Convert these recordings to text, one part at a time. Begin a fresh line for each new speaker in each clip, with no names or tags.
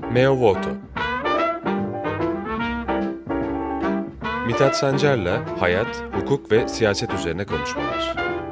Meo Voto. Mithat Sancar'la hayat, hukuk ve siyaset üzerine konuşmalar.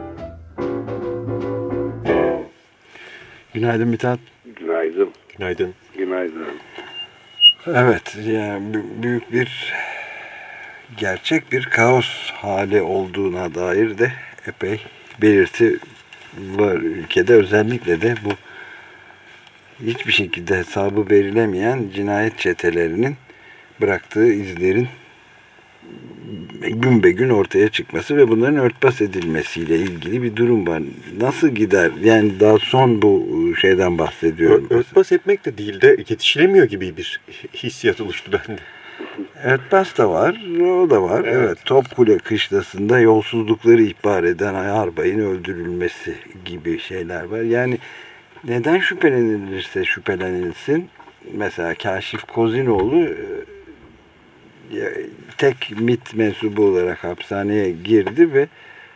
Günaydın Mithat.
Günaydın.
Günaydın.
Günaydın.
Evet, yani büyük bir, gerçek bir kaos hali olduğuna dair de epey belirti var ülkede. Özellikle de bu hiçbir şekilde hesabı verilemeyen cinayet çetelerinin bıraktığı izlerin gün be gün ortaya çıkması ve bunların örtbas edilmesiyle ilgili bir durum var. Nasıl gider? Yani daha son bu şeyden bahsediyorum.
Örtbas etmek de değil de yetişilemiyor gibi bir hissiyat oluştu bende.
Örtbas da var, o da var. Evet. Topkule kışlasında yolsuzlukları ihbar eden Ayarbay'ın öldürülmesi gibi şeyler var. Yani neden şüphelenilirse şüphelenilsin. Mesela Kaşif Kozinoğlu tek MİT mensubu olarak hapishaneye girdi ve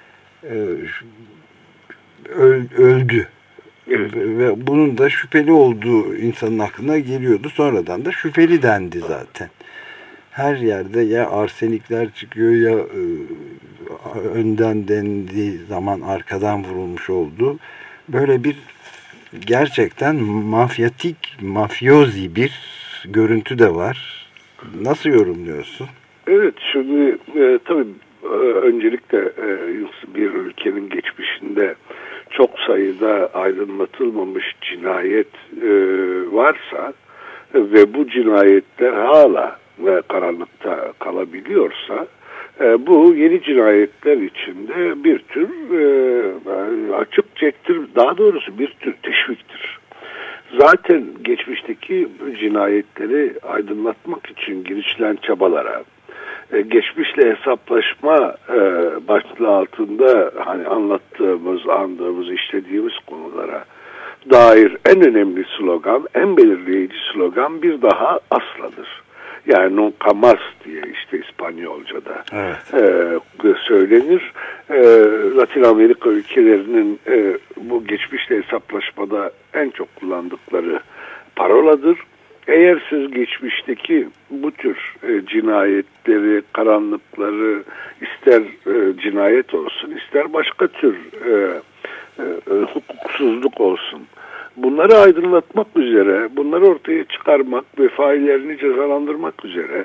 öldü. Evet. Ve bunun da şüpheli olduğu insanın aklına geliyordu. Sonradan da şüpheli dendi zaten. Her yerde ya arsenikler çıkıyor ya önden dendiği zaman arkadan vurulmuş oldu. Böyle bir gerçekten mafyozi bir görüntü de var. Nasıl yorumluyorsun?
Evet, şimdi tabii öncelikle bir ülkenin geçmişinde çok sayıda aydınlatılmamış cinayet varsa ve bu cinayetler hala karanlıkta kalabiliyorsa bu yeni cinayetler içinde bir tür açıkçaktır, daha doğrusu bir tür teşviktir. Zaten geçmişteki cinayetleri aydınlatmak için girişilen çabalara, geçmişle hesaplaşma başlığı altında hani anlattığımız, andığımız, işlediğimiz konulara dair en önemli slogan, en belirleyici slogan bir daha asladır. Yani nunca más diye işte İspanyolca'da söylenir. Latin Amerika ülkelerinin bu geçmişle hesaplaşmada en çok kullandıkları paroladır. Eğer siz geçmişteki bu tür cinayetleri, karanlıkları ister cinayet olsun, ister başka tür hukuksuzluk olsun, bunları aydınlatmak üzere, bunları ortaya çıkarmak ve faillerini cezalandırmak üzere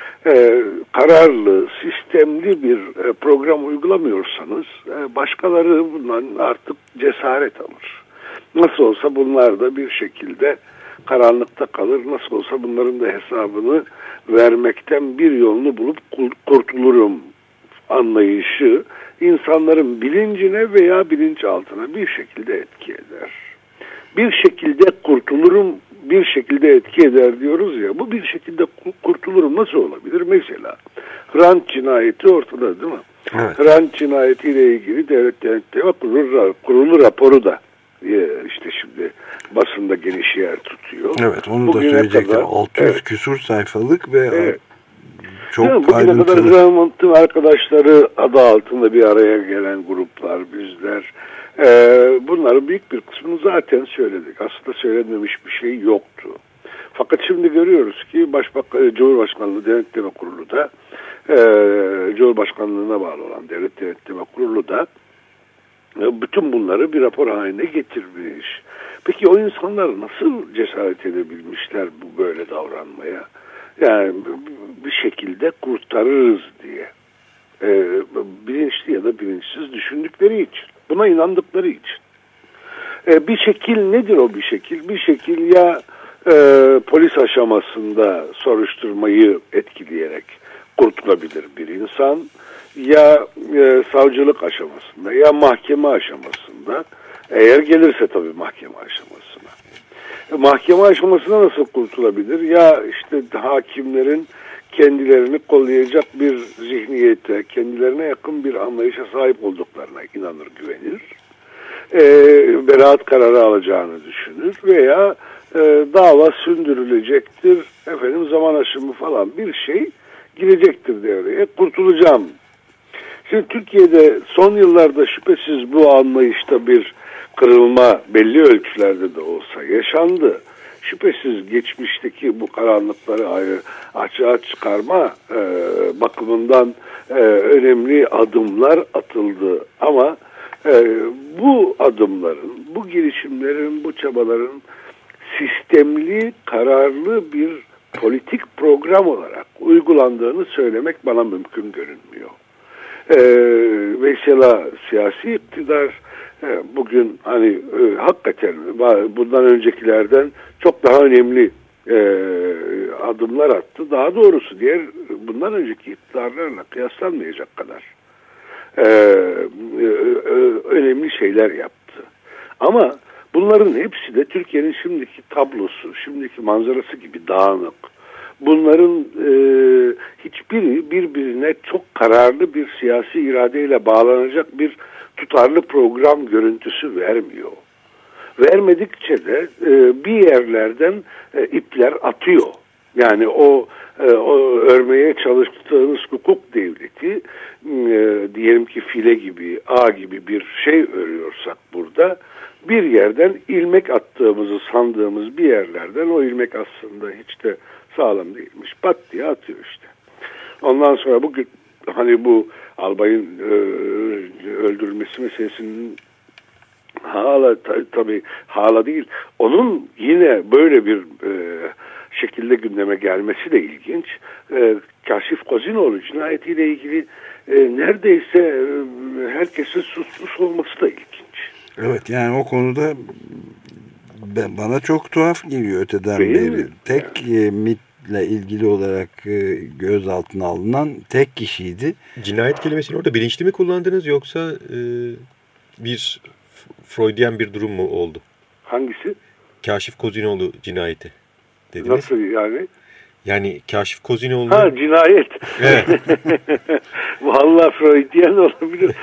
kararlı, sistemli bir program uygulamıyorsanız başkaları bundan artık cesaret alır. Nasıl olsa bunlar da bir şekilde karanlıkta kalır. Nasıl olsa bunların da hesabını vermekten bir yolunu bulup kurtulurum anlayışı insanların bilincine veya bilinçaltına bir şekilde etki eder. Bir şekilde kurtulurum, bir şekilde etki eder diyoruz ya. Bu bir şekilde kurtulurum nasıl olabilir? Mesela Hrant cinayeti ortada değil mi? Evet. Hrant cinayetiyle ilgili Devlet Denetleme Kurulu raporu da işte şimdi basında geniş yer tutuyor.
Evet, onu bugüne da söyleyecektim. 600 küsur sayfalık ve çok
bugüne
ayrıntılı.
Bugüne kadar Hrant'ın arkadaşları adı altında bir araya gelen gruplar, bizler. Bunların büyük bir kısmını zaten söyledik. Aslında söylenmemiş bir şey yoktu. Fakat şimdi görüyoruz ki Cumhurbaşkanlığı Denetleme Kurulu da Cumhurbaşkanlığına bağlı olan Devlet Denetleme Kurulu da bütün bunları bir rapor haline getirmiş. Peki o insanlar nasıl cesaret edebilmişler bu böyle davranmaya? Yani bir şekilde kurtarırız diye. Bilinçli ya da bilinçsiz düşündükleri için. Buna inandıkları için. Bir şekil nedir o bir şekil? Bir şekil ya polis aşamasında soruşturmayı etkileyerek kurtulabilir bir insan, ya savcılık aşamasında ya mahkeme aşamasında, eğer gelirse tabii mahkeme aşamasına. Mahkeme aşamasına nasıl kurtulabilir? Ya işte hakimlerin kendilerini kollayacak bir zihniyete, kendilerine yakın bir anlayışa sahip olduklarına inanır, güvenir. Beraat kararı alacağını düşünür veya dava sündürülecektir, zaman aşımı falan bir şey girecektir devreye, kurtulacağım. Şimdi Türkiye'de son yıllarda şüphesiz bu anlayışta bir kırılma belli ölçülerde de olsa yaşandı. şüphesiz geçmişteki bu karanlıkları açığa çıkarma bakımından önemli adımlar atıldı. Ama bu adımların, bu girişimlerin, bu çabaların sistemli, kararlı bir politik program olarak uygulandığını söylemek bana mümkün görünmüyor. Mesela siyasi iktidar bugün hani hakikaten bundan öncekilerden çok daha önemli adımlar attı. Daha doğrusu bundan önceki iktidarlarla kıyaslanmayacak kadar önemli şeyler yaptı. Ama bunların hepsi de Türkiye'nin şimdiki tablosu, şimdiki manzarası gibi dağınık. Bunların hiçbiri birbirine çok kararlı bir siyasi iradeyle bağlanacak bir tutarlı program görüntüsü vermiyor. Vermedikçe de bir yerlerden ipler atıyor. Yani o örmeye çalıştığınız hukuk devleti, diyelim ki file gibi, ağ gibi bir şey örüyorsak burada, bir yerden ilmek attığımızı sandığımız bir yerlerden o ilmek aslında hiç de sağlam değilmiş. Pat diye atıyor işte. Ondan sonra bugün hani bu albayın öldürülmesi meselesinin tabii hala değil. Onun yine böyle bir şekilde gündeme gelmesi de ilginç. Kaşif Kozinoğlu cinayetiyle ilgili neredeyse herkesin susmuş olması da ilginç.
Evet, yani o konuda bana çok tuhaf geliyor öteden beri. Tek MİT'le ilgili olarak gözaltına alınan tek kişiydi.
Cinayet kelimesini orada bilinçli mi kullandınız yoksa bir Freudian bir durum mu oldu?
Hangisi?
Kaşif Kozinoğlu cinayeti dediniz.
Nasıl yani?
Yani Kaşif Kozinoğlu...
Ha, cinayet.
Evet.
Vallahi Freudian olabilir.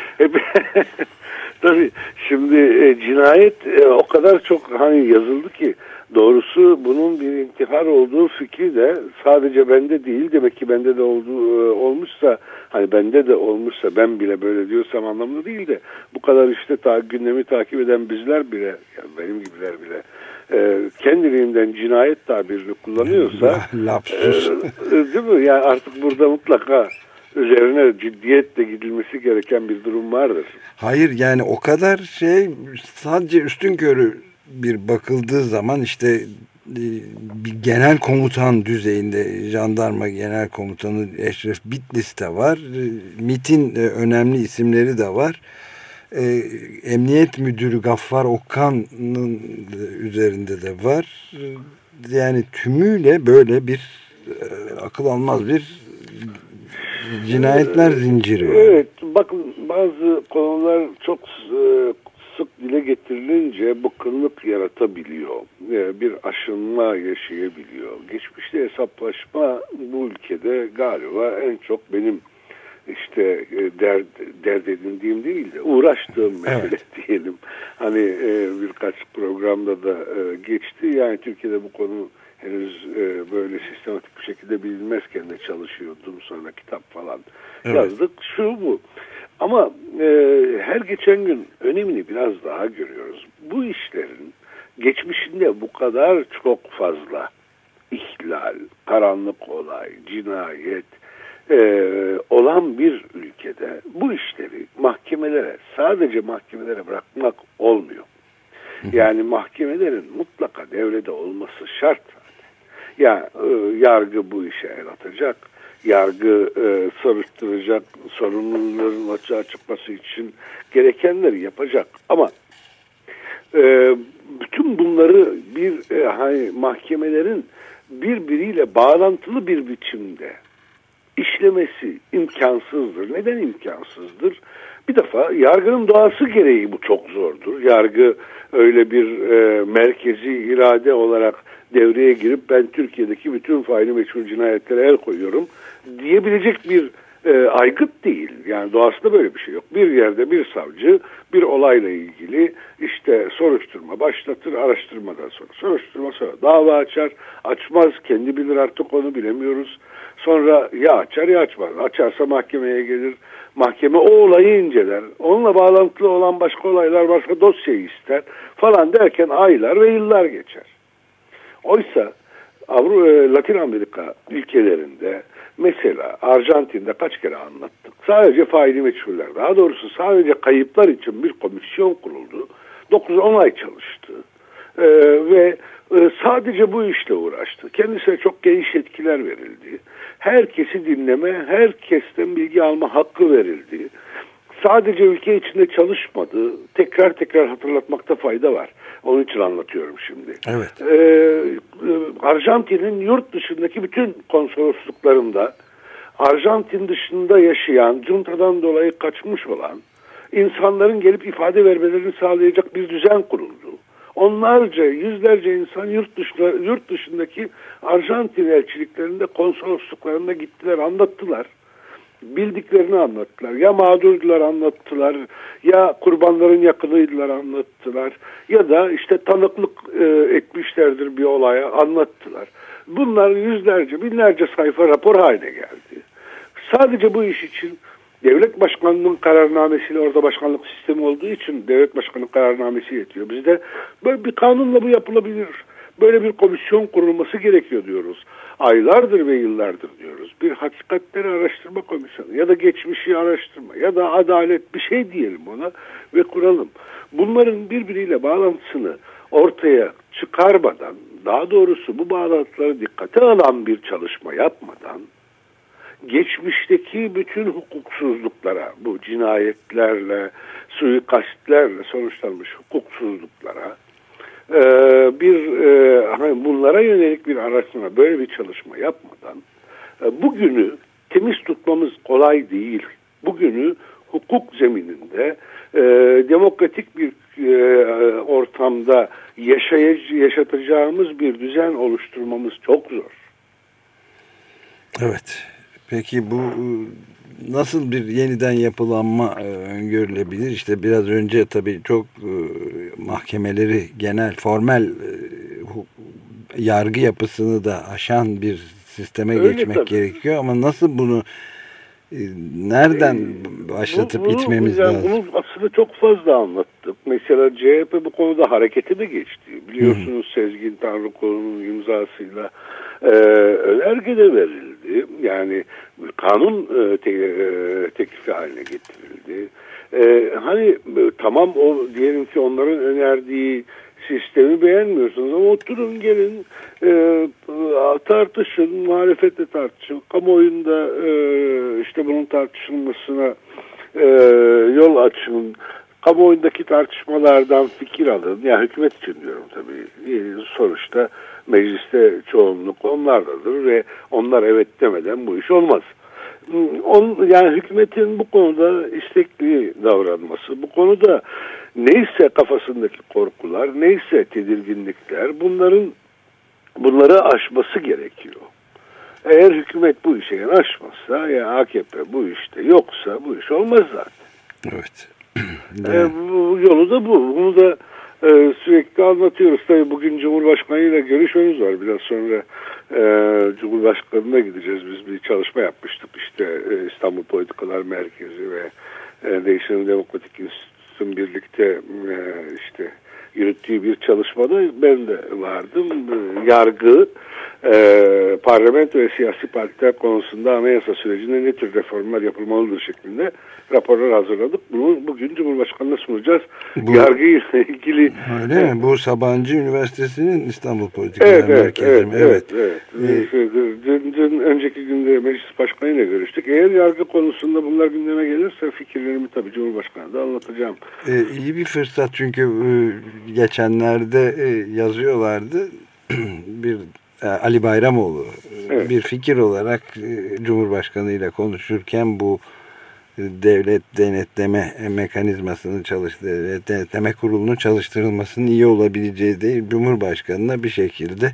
Tabii şimdi cinayet o kadar çok hani yazıldı ki doğrusu bunun bir intihar olduğu fikri de sadece bende değil, demek ki bende de olmuşsa, hani bende de olmuşsa ben bile böyle diyorsam anlamında değil de bu kadar işte gündemi takip eden bizler bile, yani benim gibiler bile kendiliğinden cinayet tabirini kullanıyorsa değil mi? Yani artık burada mutlaka üzerine ciddiyetle gidilmesi gereken bir durum vardır.
Hayır, yani o kadar sadece üstünkörü bir bakıldığı zaman işte bir genel komutan düzeyinde jandarma genel komutanı Eşref Bitlis'te var. MİT'in önemli isimleri de var. Emniyet Müdürü Gaffar Okkan'ın üzerinde de var. Yani tümüyle böyle bir akıl almaz bir cinayetler zinciri.
Evet, bakın bazı konular çok sık dile getirilince bıkkınlık yaratabiliyor. Bir aşınma yaşayabiliyor. Geçmişte hesaplaşma bu ülkede galiba en çok benim işte dert edindiğim değil de uğraştığım mesele diyelim. Hani birkaç programda da geçti. Yani Türkiye'de bu konu henüz böyle sistematik bir şekilde bilinmezken de çalışıyordum. Sonra kitap falan yazdık. Şu bu. Ama her geçen gün önemini biraz daha görüyoruz. Bu işlerin geçmişinde bu kadar çok fazla ihlal, karanlık olay, cinayet olan bir ülkede bu işleri sadece mahkemelere bırakmak olmuyor. Yani mahkemelerin mutlaka devrede olması şart zaten. Ya yargı bu işe el atacak, yargı soruşturacak, sorumluların açığa çıkması için gerekenleri yapacak. Ama bütün bunları mahkemelerin birbiriyle bağlantılı bir biçimde işlemesi imkansızdır. Neden imkansızdır? Bir defa yargının doğası gereği bu çok zordur. Yargı öyle bir merkezi irade olarak devreye girip ben Türkiye'deki bütün faili meçhul cinayetlere el koyuyorum diyebilecek bir aygıt değil. Yani doğasında böyle bir şey yok. Bir yerde bir savcı bir olayla ilgili işte soruşturma başlatır, araştırmadan sonra soruşturma, sonra dava açar, açmaz, kendi bilir artık, onu bilemiyoruz. Sonra ya açar ya açmaz. Açarsa mahkemeye gelir. Mahkeme o olayı inceler. Onunla bağlantılı olan başka olaylar, başka dosyayı ister falan derken aylar ve yıllar geçer. Oysa Latin Amerika ülkelerinde, mesela Arjantin'de kaç kere anlattık. Sadece faili meçhuller, daha doğrusu sadece kayıplar için bir komisyon kuruldu. 9-10 ay çalıştı. Ve sadece bu işle uğraştı. Kendisine çok geniş yetkiler verildi. Herkesi dinleme, herkesten bilgi alma hakkı verildi. Sadece ülke içinde çalışmadı. Tekrar tekrar hatırlatmakta fayda var. Onun için anlatıyorum şimdi.
Evet.
Arjantin'in yurt dışındaki bütün konsolosluklarında Arjantin dışında yaşayan, juntadan dolayı kaçmış olan insanların gelip ifade vermelerini sağlayacak bir düzen kuruldu. Onlarca, yüzlerce insan yurt dışındaki Arjantin elçiliklerinde, konsolosluklarında gittiler, anlattılar. Bildiklerini anlattılar. Ya mağdurdular, anlattılar. Ya kurbanların yakınıydılar, anlattılar. Ya da işte tanıklık etmişlerdir bir olaya, anlattılar. Bunlar yüzlerce, binlerce sayfa rapor haline geldi. Sadece bu iş için devlet başkanının kararnamesiyle, orada başkanlık sistemi olduğu için devlet başkanı kararnamesi yetiyor. Bizde böyle bir kanunla bu yapılabilir. Böyle bir komisyon kurulması gerekiyor diyoruz. Aylardır ve yıllardır diyoruz. Bir hakikatleri araştırma komisyonu ya da geçmişi araştırma ya da adalet, bir şey diyelim ona ve kuralım. Bunların birbiriyle bağlantısını ortaya çıkarmadan, daha doğrusu bu bağlantıları dikkate alan bir çalışma yapmadan, geçmişteki bütün hukuksuzluklara, bu cinayetlerle, suikastlerle sonuçlanmış hukuksuzluklara, bunlara yönelik bir araştırma, böyle bir çalışma yapmadan bugünü temiz tutmamız kolay değil. Bugünü hukuk zemininde demokratik bir ortamda yaşatacağımız bir düzen oluşturmamız çok zor.
Evet. Peki bu nasıl bir yeniden yapılanma öngörülebilir? İşte biraz önce tabii çok mahkemeleri genel, formel yargı yapısını da aşan bir sisteme geçmek gerekiyor. Ama nasıl bunu nereden başlatıp gitmemiz lazım?
Bunu aslında çok fazla anlattık. Mesela CHP bu konuda harekete de geçti. Biliyorsunuz Sezgin Tanrıkulu'nun imzasıyla önerge de verildi. Yani kanun teklifi haline getirildi. Tamam, o diyelim ki onların önerdiği sistemi beğenmiyorsunuz ama oturun gelin tartışın, muhalefetle tartışın, kamuoyunda işte bunun tartışılmasına yol açın, kamuoyundaki tartışmalardan fikir alın. Yani hükümet için diyorum tabii. Sonuçta mecliste çoğunluk onlardadır ve onlar evet demeden bu iş olmaz. Yani hükümetin bu konuda istekli davranması, bu konuda neyse kafasındaki korkular, neyse tedirginlikler, bunları aşması gerekiyor. Eğer hükümet bu işe yanaşmazsa, ya AKP bu işte yoksa bu iş olmaz zaten.
Evet.
Bu yolu da bu. Bunu da sürekli anlatıyoruz. Tabii bugün Cumhurbaşkanı'yla görüşmemiz var. Biraz sonra Cumhurbaşkanı'na gideceğiz. Biz bir çalışma yapmıştık. İşte İstanbul Politikalar Merkezi ve Değişim Demokratik İnstitüsü'nün birlikte işte yürüttüğü bir çalışmada ben de vardım. Yargı, parlamento ve siyasi partiler konusunda anayasa sürecinde ne tür reformlar yapılmalıdır şeklinde raporlar hazırladık. Bunu bugün Cumhurbaşkanı'na sunacağız. Yargıyla ilgili.
Öyle mi? Bu Sabancı Üniversitesi'nin İstanbul Politikalar Merkezi mi? Evet.
Dün önceki günde Meclis Başkanı'yla görüştük. Eğer yargı konusunda bunlar gündeme gelirse fikirlerimi tabii Cumhurbaşkanı'na da anlatacağım.
İyi bir fırsat çünkü geçenlerde yazıyorlardı. Bir Ali Bayramoğlu bir fikir olarak Cumhurbaşkanı ile konuşurken bu devlet denetleme mekanizmasını devlet denetleme kurulunun çalıştırılmasının iyi olabileceği değil, Cumhurbaşkanı'na bir şekilde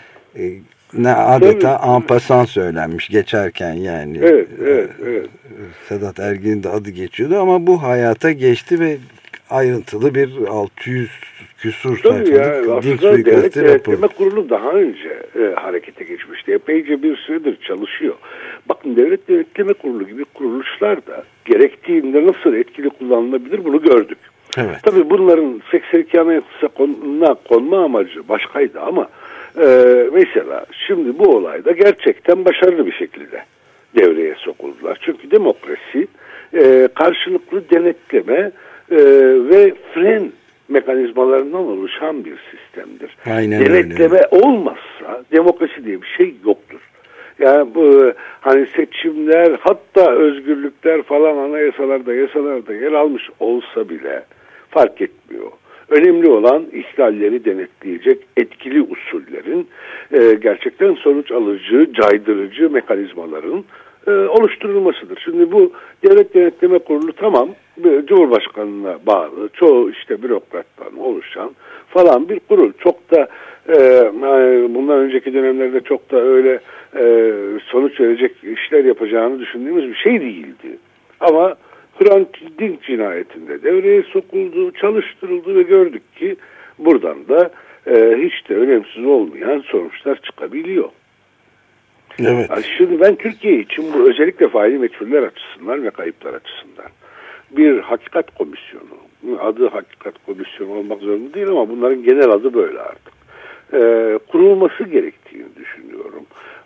adeta en passant söylenmiş geçerken yani. Evet. Sedat Ergen'in de adı geçiyordu ama bu hayata geçti ve ayrıntılı bir 600 küsur sayfalık din suikastı raporu.
Denetleme Kurulu daha önce harekete geçmişti. Epeyce bir süredir çalışıyor. Bakın Devlet Denetleme Kurulu gibi kuruluşlar da gerektiğinde nasıl etkili kullanılabilir bunu gördük.
Evet.
Tabii bunların 82 Anayasası'na konma amacı başkaydı ama Mesela şimdi bu olayda gerçekten başarılı bir şekilde devreye sokuldular. Çünkü demokrasi karşılıklı denetleme ve fren mekanizmalarından oluşan bir sistemdir.
Aynen
Denetleme
öyle.
olmazsa demokrasi diye bir şey yoktur. Yani bu hani seçimler, hatta özgürlükler falan anayasalarda, yasalarda yer almış olsa bile fark etmiyor. Önemli olan ihlalleri denetleyecek etkili usullerin gerçekten sonuç alıcı, caydırıcı mekanizmaların oluşturulmasıdır. Şimdi bu Devlet Denetleme Kurulu tamam, Cumhurbaşkanı'na bağlı, çoğu işte bürokrattan oluşan falan bir kurul. Çok da bundan önceki dönemlerde çok da öyle sonuç verecek işler yapacağını düşündüğümüz bir şey değildi. Ama Hrant Dink cinayetinde devreye sokuldu, çalıştırıldı ve gördük ki buradan da hiç de önemsiz olmayan sonuçlar çıkabiliyor.
Evet.
Yani şimdi ben Türkiye için bu özellikle faili meçhuller açısından ve kayıplar açısından bir hakikat komisyonu, adı hakikat komisyonu olmak zorunda değil ama bunların genel adı böyle artık, kurulması gerektiğini düşünüyorum.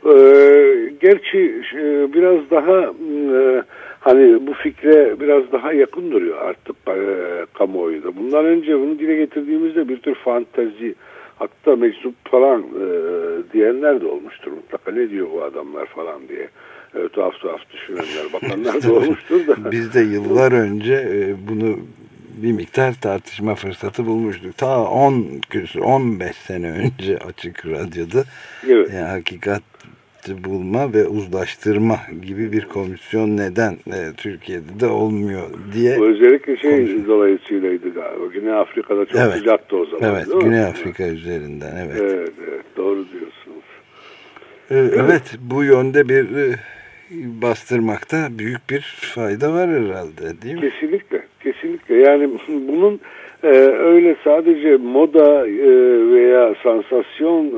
Gerçi biraz daha hani bu fikre biraz daha yakın duruyor artık kamuoyunda. Bundan önce bunu dile getirdiğimizde bir tür fantezi, hatta meczup falan diyenler de olmuştur mutlaka. Ne diyor bu adamlar falan diye. Tuhaf tuhaf düşünenler, bakanlar da olmuştur da.
Biz de yıllar önce bunu bir miktar tartışma fırsatı bulmuştuk. Ta 15 sene önce Açık Radyo'da
Evet.
yani hakikat bulma ve uzlaştırma gibi bir komisyon neden Türkiye'de de olmuyor diye.
Özellikle dolayısıylaydı galiba. Güney Afrika'da çok sıcaktı o zaman.
Evet, Güney Afrika üzerinden. Evet.
Evet, doğru diyorsunuz.
Evet, bu yönde bir bastırmakta büyük bir fayda var herhalde, değil mi?
Kesinlikle. Yani bunun öyle sadece moda veya sansasyon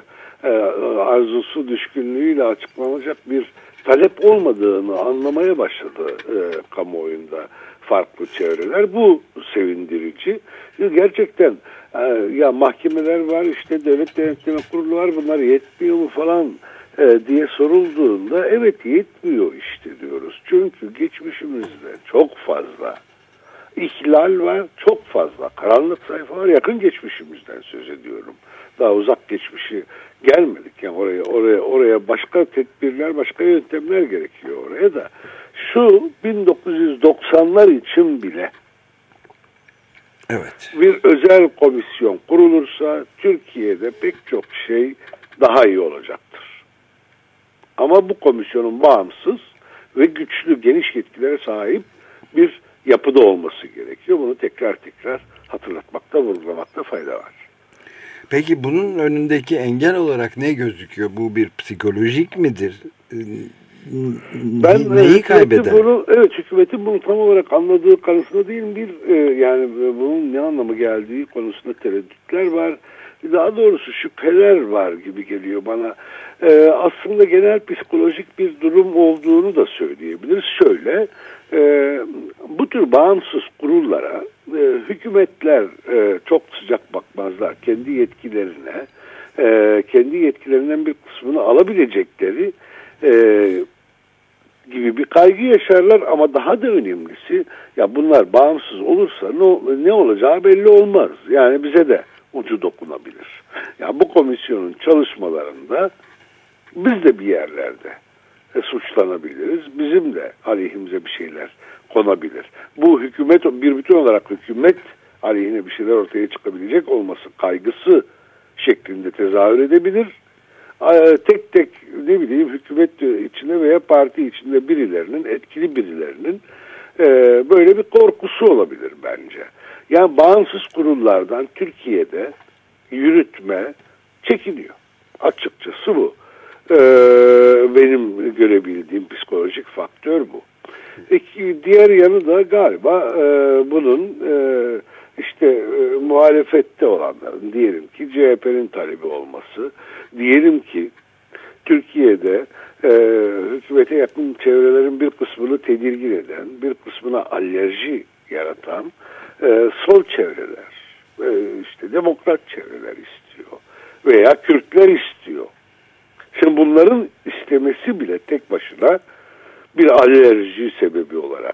arzusu düşkünlüğüyle açıklanacak bir talep olmadığını anlamaya başladı kamuoyunda farklı çevreler. Bu sevindirici. Gerçekten ya mahkemeler var, işte devlet denetleme kurulu var, bunlar yetmiyor mu falan diye sorulduğunda evet yetmiyor işte diyoruz. Çünkü geçmişimizde çok fazla ihlal var, çok fazla karanlık sayfa var. Yakın geçmişimizden söz ediyorum. Daha uzak geçmişi gelmedik. Yani oraya başka tedbirler, başka yöntemler gerekiyor oraya da. Şu 1990'lar için bile bir özel komisyon kurulursa Türkiye'de pek çok şey daha iyi olacaktır. Ama bu komisyonun bağımsız ve güçlü, geniş yetkilere sahip bir yapıda olması gerekiyor. Bunu tekrar hatırlatmakta, vurgulamakta fayda var.
Peki bunun önündeki engel olarak ne gözüküyor? Bu bir psikolojik midir? Neyi kaybeder?
Hükümetin bunu tam olarak anladığı kanısında değil, yani bunun ne anlamı geldiği konusunda tereddütler var. Daha doğrusu şüpheler var gibi geliyor bana. Aslında genel psikolojik bir durum olduğunu da söyleyebiliriz. Şöyle, bu tür bağımsız kurullara hükümetler çok sıcak bakmazlar. Kendi yetkilerinden bir kısmını alabilecekleri gibi bir kaygı yaşarlar ama daha da önemlisi, ya bunlar bağımsız olursa ne olacağı belli olmaz. Yani bize de ucu dokunabilir. Ya bu komisyonun çalışmalarında biz de bir yerlerde suçlanabiliriz. Bizim de aleyhimize bir şeyler konabilir. Bu hükümet, bir bütün olarak hükümet aleyhine bir şeyler ortaya çıkabilecek olması kaygısı şeklinde tezahür edebilir. Tek tek hükümet içinde veya parti içinde etkili birilerinin böyle bir korkusu olabilir bence. Yani bağımsız kurullardan Türkiye'de yürütme çekiniyor. Açıkçası bu. Benim görebildiğim psikolojik faktör bu. Diğer yanı da galiba bunun muhalefette olanların, diyelim ki CHP'nin talebi olması, diyelim ki Türkiye'de hükümete yakın çevrelerin bir kısmını tedirgin eden, bir kısmına alerji yaratan sol çevreler, demokrat çevreler istiyor. veya Kürtler istiyor. Şimdi bunların istemesi bile tek başına bir alerji sebebi olarak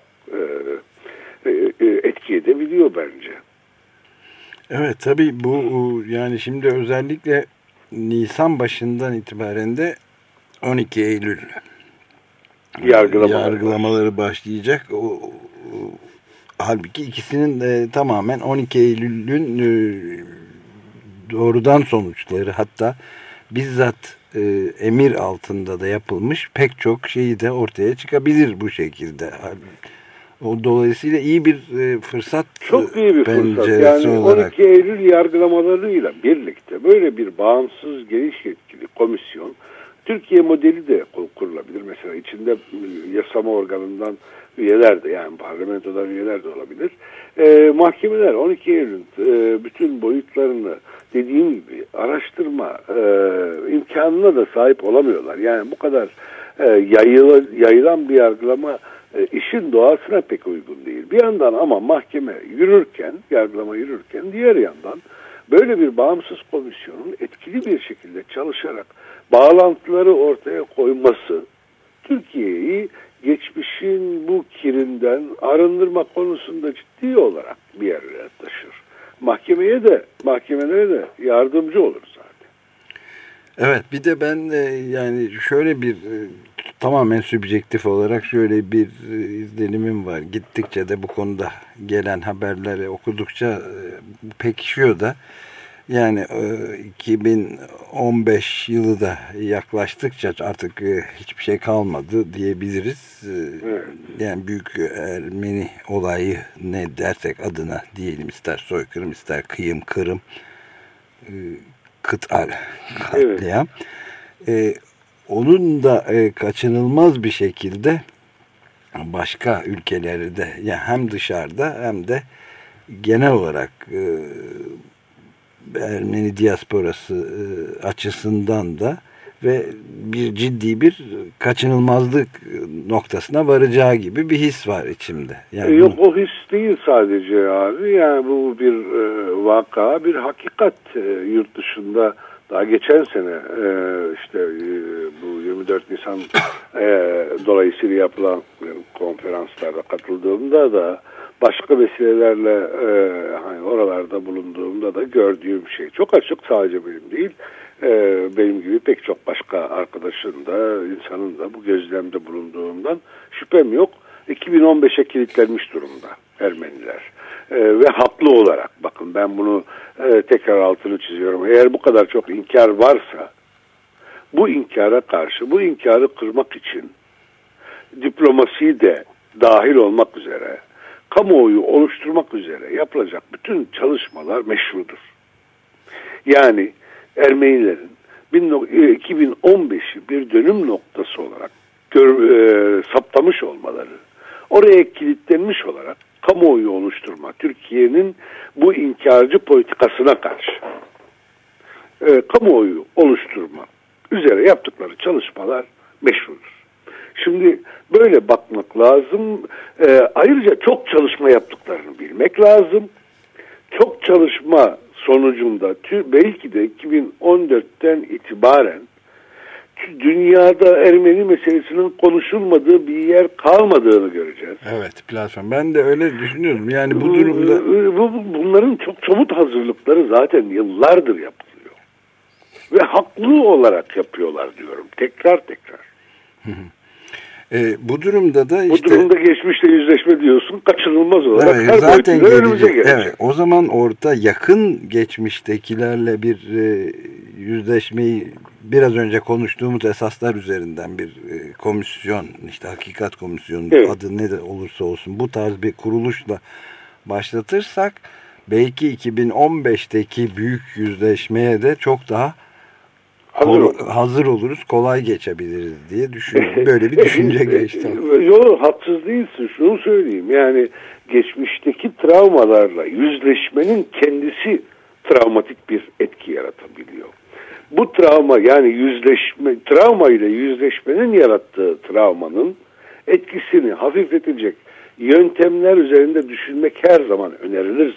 etki edebiliyor bence.
Evet, tabii bu yani şimdi özellikle Nisan başından itibaren de 12 Eylül yargılamaları başlayacak. Halbuki ikisinin de tamamen 12 Eylül'ün doğrudan sonuçları, hatta bizzat emir altında da yapılmış pek çok şeyi de ortaya çıkabilir bu şekilde. O dolayısıyla iyi bir fırsat.
Çok iyi bir fırsat. Yani
olarak.
12 Eylül yargılamalarıyla birlikte böyle bir bağımsız geniş yetkili komisyon, Türkiye modeli de kurulabilir. Mesela içinde yasama organından üyeler de, yani parlamentodan üyeler de olabilir. Mahkemeler 12 Eylül bütün boyutlarını dediğim gibi araştırma imkanına da sahip olamıyorlar. Yani bu kadar yayılan bir yargılama işin doğasına pek uygun değil. Bir yandan ama mahkeme yürürken, yargılama yürürken, diğer yandan böyle bir bağımsız komisyonun etkili bir şekilde çalışarak bağlantıları ortaya koyması Türkiye'yi geçmişin bu kirinden arındırma konusunda ciddi olarak bir yerlere taşır. Mahkemelere de yardımcı olur zaten.
Evet, bir de ben yani şöyle bir tamamen sübjektif olarak şöyle bir izlenimim var. Gittikçe de bu konuda gelen haberleri okudukça pekişiyor da. Yani 2015 yılı da yaklaştıkça artık hiçbir şey kalmadı diyebiliriz.
Evet.
Yani büyük Ermeni olayı ne dersek adına diyelim, ister soykırım, ister kıyım, kırım, katliam. Evet. Onun da kaçınılmaz bir şekilde başka ülkeleri de, yani hem dışarıda hem de genel olarak Ermeni diasporası açısından da ve bir ciddi bir kaçınılmazlık noktasına varacağı gibi bir his var içimde. Yani
yok, o his değil sadece abi. Yani bu bir vaka, bir hakikat. Yurt dışında daha geçen sene işte bu 24 Nisan dolayısıyla yapılan konferanslarda katıldığımda da başka vesilelerle hani oralarda bulunduğumda da gördüğüm şey çok açık, sadece benim değil, benim gibi pek çok başka arkadaşın da, insanın da bu gözlemde bulunduğumdan şüphem yok. 2015'e kilitlenmiş durumda Ermeniler ve haklı olarak. Bakın, ben bunu tekrar altını çiziyorum. Eğer bu kadar çok inkar varsa, bu inkara karşı, bu inkarı kırmak için diplomasi de dahil olmak üzere, kamuoyu oluşturmak üzere yapılacak bütün çalışmalar meşrudur. Yani Ermenilerin 2015'i bir dönüm noktası olarak saptamış olmaları, oraya kilitlenmiş olarak kamuoyu oluşturma, Türkiye'nin bu inkarcı politikasına karşı kamuoyu oluşturma üzere yaptıkları çalışmalar meşrudur. Şimdi böyle bakmak lazım. Ayrıca çok çalışma yaptıklarını bilmek lazım. Çok çalışma sonucunda belki de 2014'ten itibaren dünyada Ermeni meselesinin konuşulmadığı bir yer kalmadığını göreceğiz.
Evet, platform. Ben de öyle düşünüyorum. Yani bu durumda
bunların çok somut hazırlıkları zaten yıllardır yapılıyor. Ve haklı olarak yapıyorlar diyorum. Tekrar.
Bu durumda da işte...
Bu durumda geçmişle yüzleşme diyorsun, kaçınılmaz olarak
evet,
her
zaten
boyutuyla önümüze gelecek.
Evet, o zaman orada yakın geçmiştekilerle bir yüzleşmeyi, biraz önce konuştuğumuz esaslar üzerinden bir komisyon, işte Hakikat Komisyonu, evet, adı ne de olursa olsun, bu tarz bir kuruluşla başlatırsak belki 2015'teki büyük yüzleşmeye de çok daha hazır oluruz, kolay geçebiliriz diye düşünüyorum. Böyle bir düşünce geçti.
Yok, haksız değilsin. Şunu söyleyeyim. Yani geçmişteki travmalarla yüzleşmenin kendisi travmatik bir etki yaratabiliyor. Bu travma, yani travma ile yüzleşmenin yarattığı travmanın etkisini hafifletecek yöntemler üzerinde düşünmek her zaman önerilir zaten.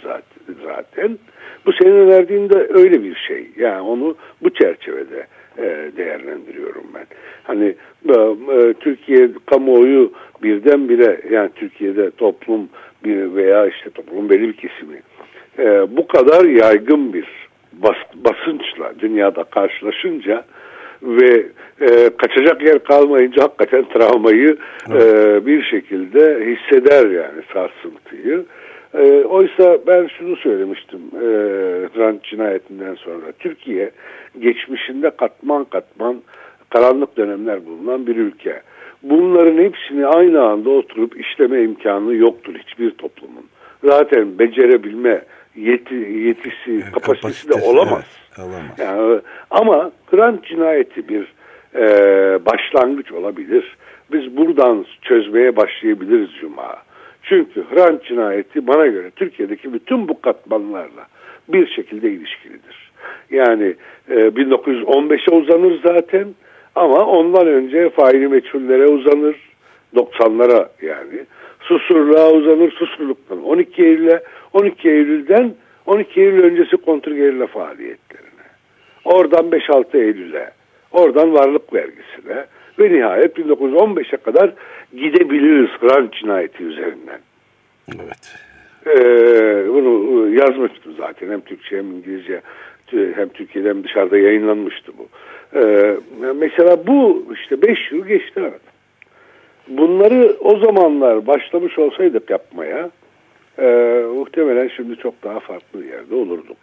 zaten. Bu senin önerdiğin de öyle bir şey. Yani onu bu çerçevede değerlendiriyorum ben. Hani Türkiye kamuoyu birdenbire, yani Türkiye'de toplum veya işte toplumun belli bir kesimi bu kadar yaygın bir basınçla dünyada karşılaşınca ve kaçacak yer kalmayınca hakikaten travmayı bir şekilde hisseder, yani sarsıntıyı. Oysa ben şunu söylemiştim Hrant cinayetinden sonra. Türkiye geçmişinde katman katman karanlık dönemler bulunan bir ülke. Bunların hepsini aynı anda oturup işleme imkanı yoktur hiçbir toplumun. Zaten becerebilme yetisi, kapasitesi de olamaz.
Evet, olamaz.
Yani, ama Hrant cinayeti bir başlangıç olabilir. Biz buradan çözmeye başlayabiliriz Cuma. Çünkü Hrant cinayeti bana göre Türkiye'deki bütün bu katmanlarla bir şekilde ilişkilidir. Yani 1915'e uzanır zaten, ama ondan önce faili meçhullere uzanır, 90'lara yani. Susurluğa uzanır, Susurluk'tan 12 Eylül'e, 12 Eylül'den 12 Eylül öncesi kontrgerilla faaliyetlerine, oradan 5-6 Eylül'e, oradan varlık vergisine ve nihayet 1915'e kadar gidebiliriz Hrant cinayeti üzerinden.
Evet.
Bunu yazmıştım zaten, hem Türkçe hem İngilizce, hem Türkiye'de hem dışarıda yayınlanmıştı bu. Mesela bu işte 5 yıl geçti arada. Bunları o zamanlar başlamış olsaydık yapmaya, muhtemelen şimdi çok daha farklı bir yerde olurduk.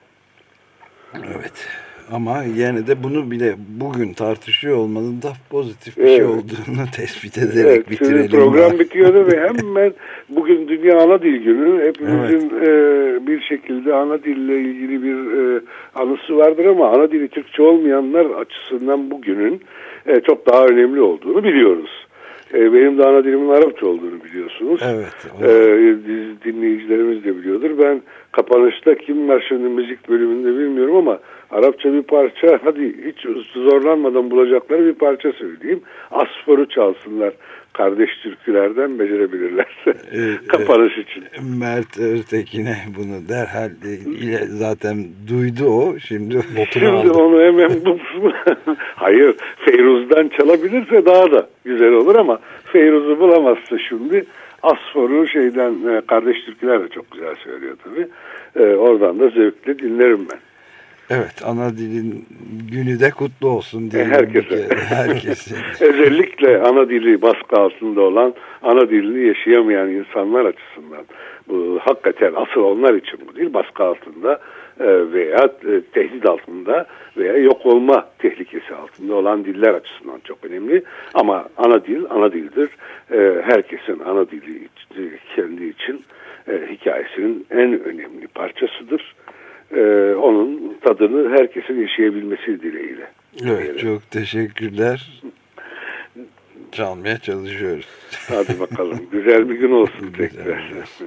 Evet. Ama yine de bunu bile bugün tartışıyor olmanın da pozitif bir şey olduğunu tespit ederek bitirelim.
Şimdi program bitiyordu ve hemen bugün Dünya Ana Dil Günü. Hepimizin bir şekilde ana dille ilgili bir anısı vardır, ama ana dili Türkçe olmayanlar açısından bugünün çok daha önemli olduğunu biliyoruz. Benim de ana dilimin Arapça olduğunu biliyorsunuz.
Evet.
Dinleyicilerimiz de biliyordur. Ben kapanışta kim var şimdi müzik bölümünde bilmiyorum, ama Arapça bir parça, hadi hiç zorlanmadan bulacakları bir parça söyleyeyim. Asforu çalsınlar kardeş türkülerden, becerebilirlerse kapanış için.
Mert Öztekin'e bunu derhal zaten duydu o. Şimdi
onu hemen hayır, Feyruz'dan çalabilirse daha da güzel olur, ama Feyruz'u bulamazsa şimdi Asforu kardeş türküler de çok güzel söylüyor tabii. Oradan da zevkle dinlerim ben.
Evet, ana dilin günü de kutlu olsun diye.
Herkese. Özellikle ana dili baskı altında olan, ana dilini yaşayamayan insanlar açısından. Bu hakikaten asıl onlar için bu değil, baskı altında veya tehdit altında veya yok olma tehlikesi altında olan diller açısından çok önemli. Ama ana dil ana dildir. Herkesin ana dili kendi için hikayesinin en önemli parçasıdır. Onun tadını herkesin yaşayabilmesi dileğiyle.
Evet, çok teşekkürler. Çalmaya çalışıyoruz.
Hadi bakalım. Güzel bir gün olsun tekrar.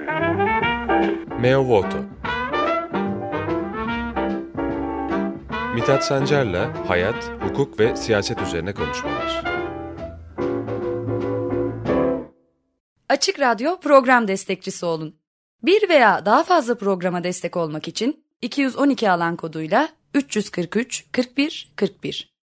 Meo Voto. Mithat Sancar'la hayat, hukuk ve siyaset üzerine konuşmalar.
Açık Radyo program destekçisi olun. Bir veya daha fazla programa destek olmak için 212 alan koduyla 343 41 41